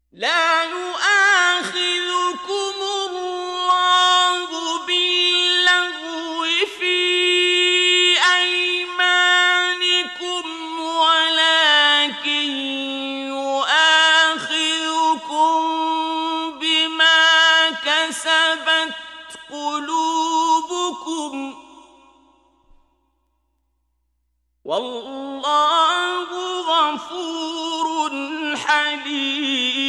لا يؤاخذكم الله باللغو في أيمانكم ولكن يؤاخذكم بما كسبت قلوبكم والله غفور حليم.